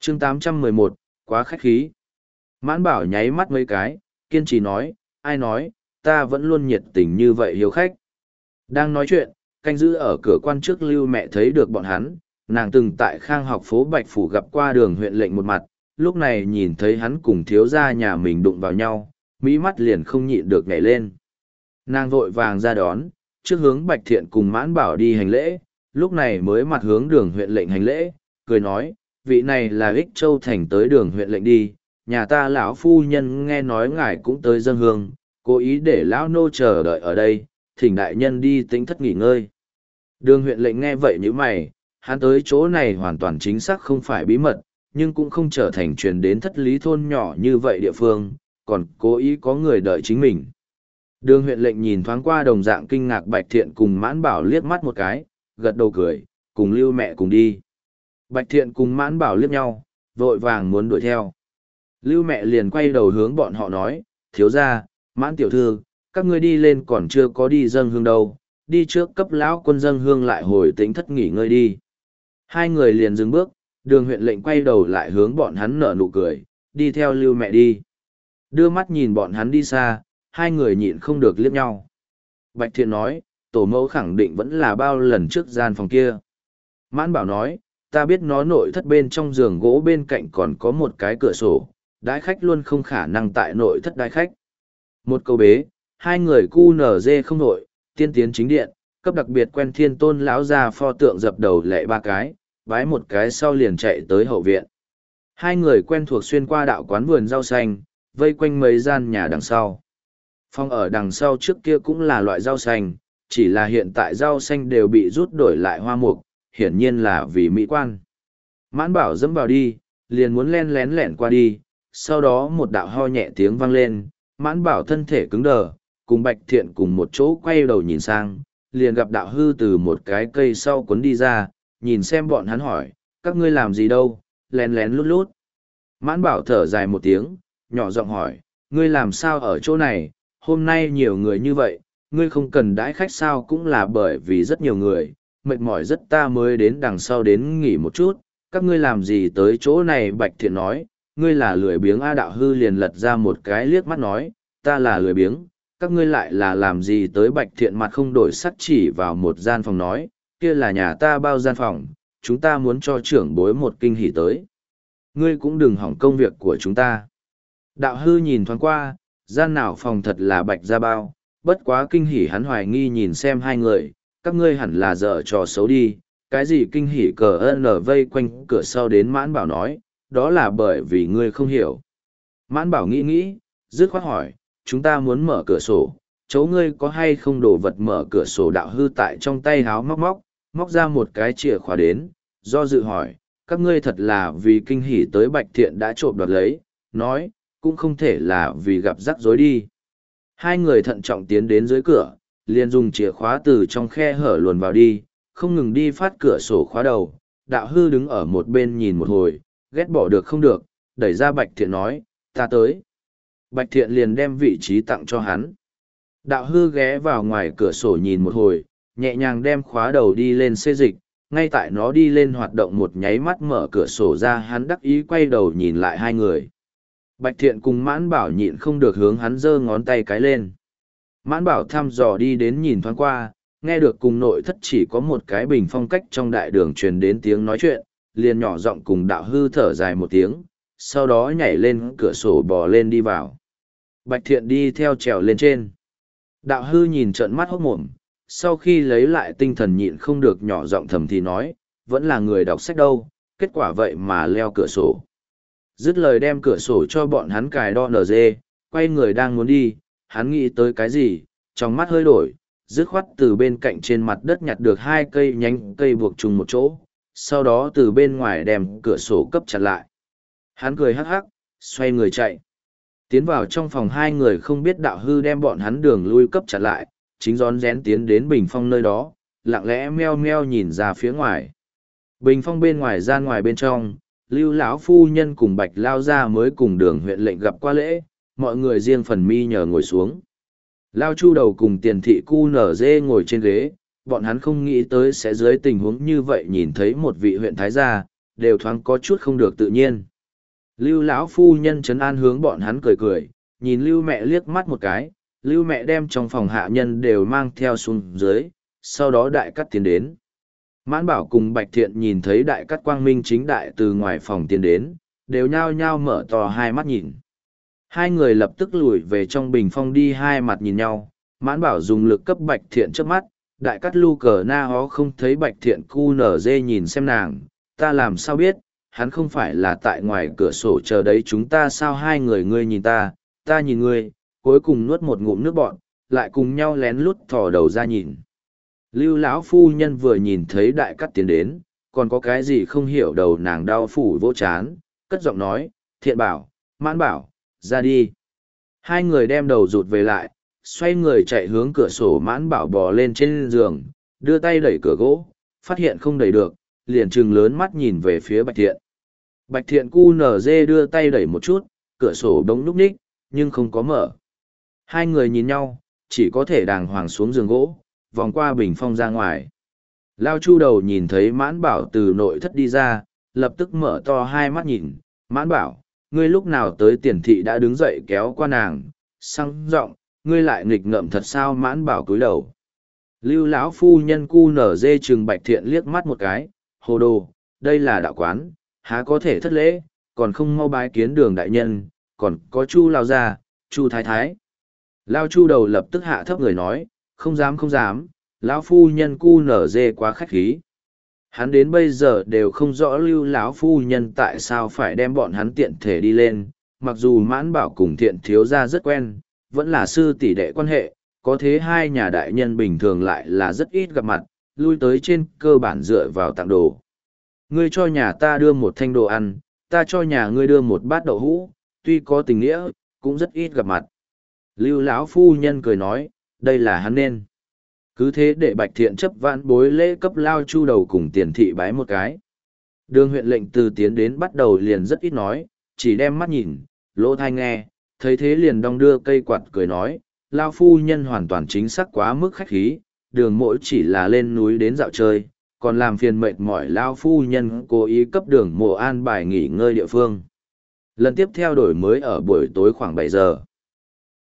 chương 811, quá khách khí. Mãn Bảo nháy mắt mấy cái, kiên trì nói, ai nói, ta vẫn luôn nhiệt tình như vậy hiếu khách. Đang nói chuyện, canh giữ ở cửa quan trước Lưu mẹ thấy được bọn hắn, nàng từng tại Khang Học phố Bạch Phủ gặp qua Đường huyện lệnh một mặt, lúc này nhìn thấy hắn cùng thiếu gia nhà mình đụng vào nhau, mỹ mắt liền không nhịn được nhảy lên. Nàng vội vàng ra đón, trước hướng Bạch Thiện cùng Mãn Bảo đi hành lễ, lúc này mới mặt hướng Đường huyện lệnh hành lễ, cười nói, vị này là Ích Châu thành tới Đường huyện lệnh đi, nhà ta lão phu nhân nghe nói ngài cũng tới dâng hương, cố ý để lão nô chờ đợi ở đây, thỉnh đại nhân đi tĩnh thất nghỉ ngơi. Đường huyện lệnh nghe vậy như mày, hắn tới chỗ này hoàn toàn chính xác không phải bí mật, nhưng cũng không trở thành truyền đến thất lý thôn nhỏ như vậy địa phương, còn cố ý có người đợi chính mình. Đường huyện lệnh nhìn thoáng qua đồng dạng kinh ngạc Bạch Thiện cùng Mãn Bảo liếc mắt một cái, gật đầu cười, cùng Lưu mẹ cùng đi. Bạch Thiện cùng Mãn Bảo liếc nhau, vội vàng muốn đuổi theo. Lưu mẹ liền quay đầu hướng bọn họ nói, thiếu gia, Mãn tiểu thư, các ngươi đi lên còn chưa có đi dâng hương đâu, đi trước cấp lão quân dâng hương lại hồi tĩnh thất nghỉ ngơi đi. Hai người liền dừng bước, Đường huyện lệnh quay đầu lại hướng bọn hắn nở nụ cười, đi theo Lưu mẹ đi. Đưa mắt nhìn bọn hắn đi xa, hai người nhịn không được liếc nhau. Bạch Thiện nói, tổ mẫu khẳng định vẫn là bao lần trước gian phòng kia. Mãn Bảo nói, ta biết nó nội thất bên trong giường gỗ bên cạnh còn có một cái cửa sổ, đái khách luôn không khả năng tại nội thất đái khách. Một câu bế, hai người cu nở dê không nội, tiên tiến chính điện, cấp đặc biệt quen Thiên Tôn lão ra pho tượng dập đầu lệ ba cái, vái một cái sau liền chạy tới hậu viện. Hai người quen thuộc xuyên qua đạo quán vườn rau xanh, vây quanh mấy gian nhà đằng sau. Phòng ở đằng sau trước kia cũng là loại rau xanh, chỉ là hiện tại rau xanh đều bị rút đổi lại hoa mục, hiển nhiên là vì mỹ quan. Mãn Bảo dẫm vào đi, liền muốn len lén lẻn qua đi, sau đó một đạo ho nhẹ tiếng vang lên, Mãn Bảo thân thể cứng đờ, cùng Bạch Thiện cùng một chỗ quay đầu nhìn sang, liền gặp đạo hư từ một cái cây sau cuốn đi ra, nhìn xem bọn hắn hỏi, các ngươi làm gì đâu, lén lén lút lút. Mãn Bảo thở dài một tiếng, nhỏ giọng hỏi, ngươi làm sao ở chỗ này, hôm nay nhiều người như vậy, ngươi không cần đãi khách sao cũng là bởi vì rất nhiều người, mệt mỏi rất ta mới đến đằng sau đến nghỉ một chút, các ngươi làm gì tới chỗ này. Bạch Thiện nói, ngươi là lười biếng. A đạo hư liền lật ra một cái liếc mắt nói, ta là lười biếng, các ngươi lại là làm gì tới. Bạch Thiện mặt không đổi sắc chỉ vào một gian phòng nói, kia là nhà ta bao gian phòng, chúng ta muốn cho trưởng bối một kinh hỉ tới. Ngươi cũng đừng hỏng công việc của chúng ta. Đạo hư nhìn thoáng qua, gian nào phòng thật là Bạch ra bao, bất quá kinh hỉ hắn hoài nghi nhìn xem hai người, các ngươi hẳn là dở trò xấu đi, cái gì kinh hỉ cờ ơn vây quanh cửa sau đến. Mãn Bảo nói, đó là bởi vì ngươi không hiểu. Mãn Bảo nghĩ, dứt khoát hỏi, chúng ta muốn mở cửa sổ, chỗ ngươi có hay không đồ vật mở cửa sổ. Đạo hư tại trong tay háo móc ra một cái chìa khóa đến, do dự hỏi, các ngươi thật là vì kinh hỉ tới. Bạch Thiện đã trộm đoạt lấy, nói, cũng không thể là vì gặp rắc rối đi. Hai người thận trọng tiến đến dưới cửa, liền dùng chìa khóa từ trong khe hở luồn vào đi, không ngừng đi phát cửa sổ khóa đầu. Đạo hư đứng ở một bên nhìn một hồi, ghét bỏ được không được, đẩy ra Bạch Thiện nói, ta tới. Bạch Thiện liền đem vị trí tặng cho hắn. Đạo hư ghé vào ngoài cửa sổ nhìn một hồi, nhẹ nhàng đem khóa đầu đi lên xê dịch, ngay tại nó đi lên hoạt động một nháy mắt mở cửa sổ ra, hắn đắc ý quay đầu nhìn lại hai người. Bạch Thiện cùng Mãn Bảo nhịn không được hướng hắn giơ ngón tay cái lên. Mãn Bảo thăm dò đi đến nhìn thoáng qua, nghe được cùng nội thất chỉ có một cái bình phong cách trong đại đường truyền đến tiếng nói chuyện, liền nhỏ giọng cùng đạo hư thở dài một tiếng, sau đó nhảy lên cửa sổ bò lên đi vào. Bạch Thiện đi theo trèo lên trên. Đạo hư nhìn trợn mắt hốt mồm, sau khi lấy lại tinh thần nhịn không được nhỏ giọng thầm thì nói, vẫn là người đọc sách đâu, kết quả vậy mà leo cửa sổ. Dứt lời đem cửa sổ cho bọn hắn cài đo nở dê, quay người đang muốn đi, hắn nghĩ tới cái gì, trong mắt hơi đổi, dứt khoát từ bên cạnh trên mặt đất nhặt được hai cây nhánh cây buộc chung một chỗ, sau đó từ bên ngoài đem cửa sổ cấp chặt lại. Hắn cười hắc hắc, xoay người chạy. Tiến vào trong phòng, hai người không biết đạo hư đem bọn hắn đường lui cấp chặt lại, chính rón rén tiến đến bình phong nơi đó, lặng lẽ meo meo nhìn ra phía ngoài. Bình phong bên ngoài gian ngoài bên trong, Lưu lão phu nhân cùng Bạch lao ra mới cùng Đường huyện lệnh gặp qua lễ, mọi người riêng phần mi nhờ ngồi xuống. Lao Chu đầu cùng Tiền thị cu nở dê ngồi trên ghế, bọn hắn không nghĩ tới sẽ dưới tình huống như vậy nhìn thấy một vị huyện thái gia, đều thoáng có chút không được tự nhiên. Lưu lão phu nhân trấn an hướng bọn hắn cười cười, nhìn Lưu mẹ liếc mắt một cái, Lưu mẹ đem trong phòng hạ nhân đều mang theo xuống dưới, sau đó đại cắt tiến đến. Mãn Bảo cùng Bạch Thiện nhìn thấy đại cắt quang minh chính đại từ ngoài phòng tiến đến, đều nhao nhao mở to hai mắt nhìn. Hai người lập tức lùi về trong bình phong đi, hai mặt nhìn nhau. Mãn Bảo dùng lực cấp Bạch Thiện trước mắt, đại cắt lu cờ na hó không thấy Bạch Thiện cu nở dê nhìn xem nàng, ta làm sao biết, hắn không phải là tại ngoài cửa sổ chờ đấy chúng ta sao. Hai người ngươi nhìn ta nhìn ngươi, cuối cùng nuốt một ngụm nước bọn, lại cùng nhau lén lút thò đầu ra nhìn. Lưu lão phu nhân vừa nhìn thấy đại cắt tiến đến, còn có cái gì không hiểu, đầu nàng đau phủ vỗ chán, cất giọng nói, Thiện Bảo, Mãn Bảo, ra đi. Hai người đem đầu rụt về lại, xoay người chạy hướng cửa sổ. Mãn Bảo bò lên trên giường, đưa tay đẩy cửa gỗ, phát hiện không đẩy được, liền trừng lớn mắt nhìn về phía Bạch Thiện. Bạch Thiện cu nở dê đưa tay đẩy một chút, cửa sổ đống núp ních, nhưng không có mở. Hai người nhìn nhau, chỉ có thể đàng hoàng xuống giường gỗ, vòng qua bình phong ra ngoài. Lao Chu Đầu nhìn thấy Mãn Bảo từ nội thất đi ra, lập tức mở to hai mắt nhìn. Mãn Bảo, ngươi lúc nào tới? Tiền thị đã đứng dậy kéo qua nàng, sang giọng, ngươi lại nghịch ngợm thật sao? Mãn Bảo cúi đầu. Lưu lão phu nhân cu nở dê chừng Bạch Thiện liếc mắt một cái, hồ đồ, đây là đạo quán, há có thể thất lễ, còn không mau bái kiến Đường đại nhân, còn có Chu lao gia, Chu thái thái. Lao Chu Đầu lập tức hạ thấp người nói, không dám không dám, lão phu nhân cu nở dê quá khách khí. Hắn đến bây giờ đều không rõ Lưu lão phu nhân tại sao phải đem bọn hắn tiện thể đi lên, mặc dù Mãn Bảo cùng Thiện thiếu gia rất quen, vẫn là sư tỷ đệ quan hệ, có thế hai nhà đại nhân bình thường lại là rất ít gặp mặt, lui tới trên cơ bản dựa vào tặng đồ. Ngươi cho nhà ta đưa một thanh đồ ăn, ta cho nhà ngươi đưa một bát đậu hũ, tuy có tình nghĩa, cũng rất ít gặp mặt. Lưu lão phu nhân cười nói, đây là hắn nên. Cứ thế để Bạch Thiện chấp vãn bối lễ cấp Lao Chu Đầu cùng Tiền thị bái một cái. Đường huyện lệnh từ tiến đến bắt đầu liền rất ít nói, chỉ đem mắt nhìn, lỗ thai nghe, thấy thế liền đong đưa cây quạt cười nói, Lao phu nhân hoàn toàn chính xác quá mức khách khí, Đường mỗi chỉ là lên núi đến dạo chơi, còn làm phiền mệt mỏi Lao phu nhân cố ý cấp Đường mộ an bài nghỉ ngơi địa phương. Lần tiếp theo đổi mới ở buổi tối khoảng 7 giờ.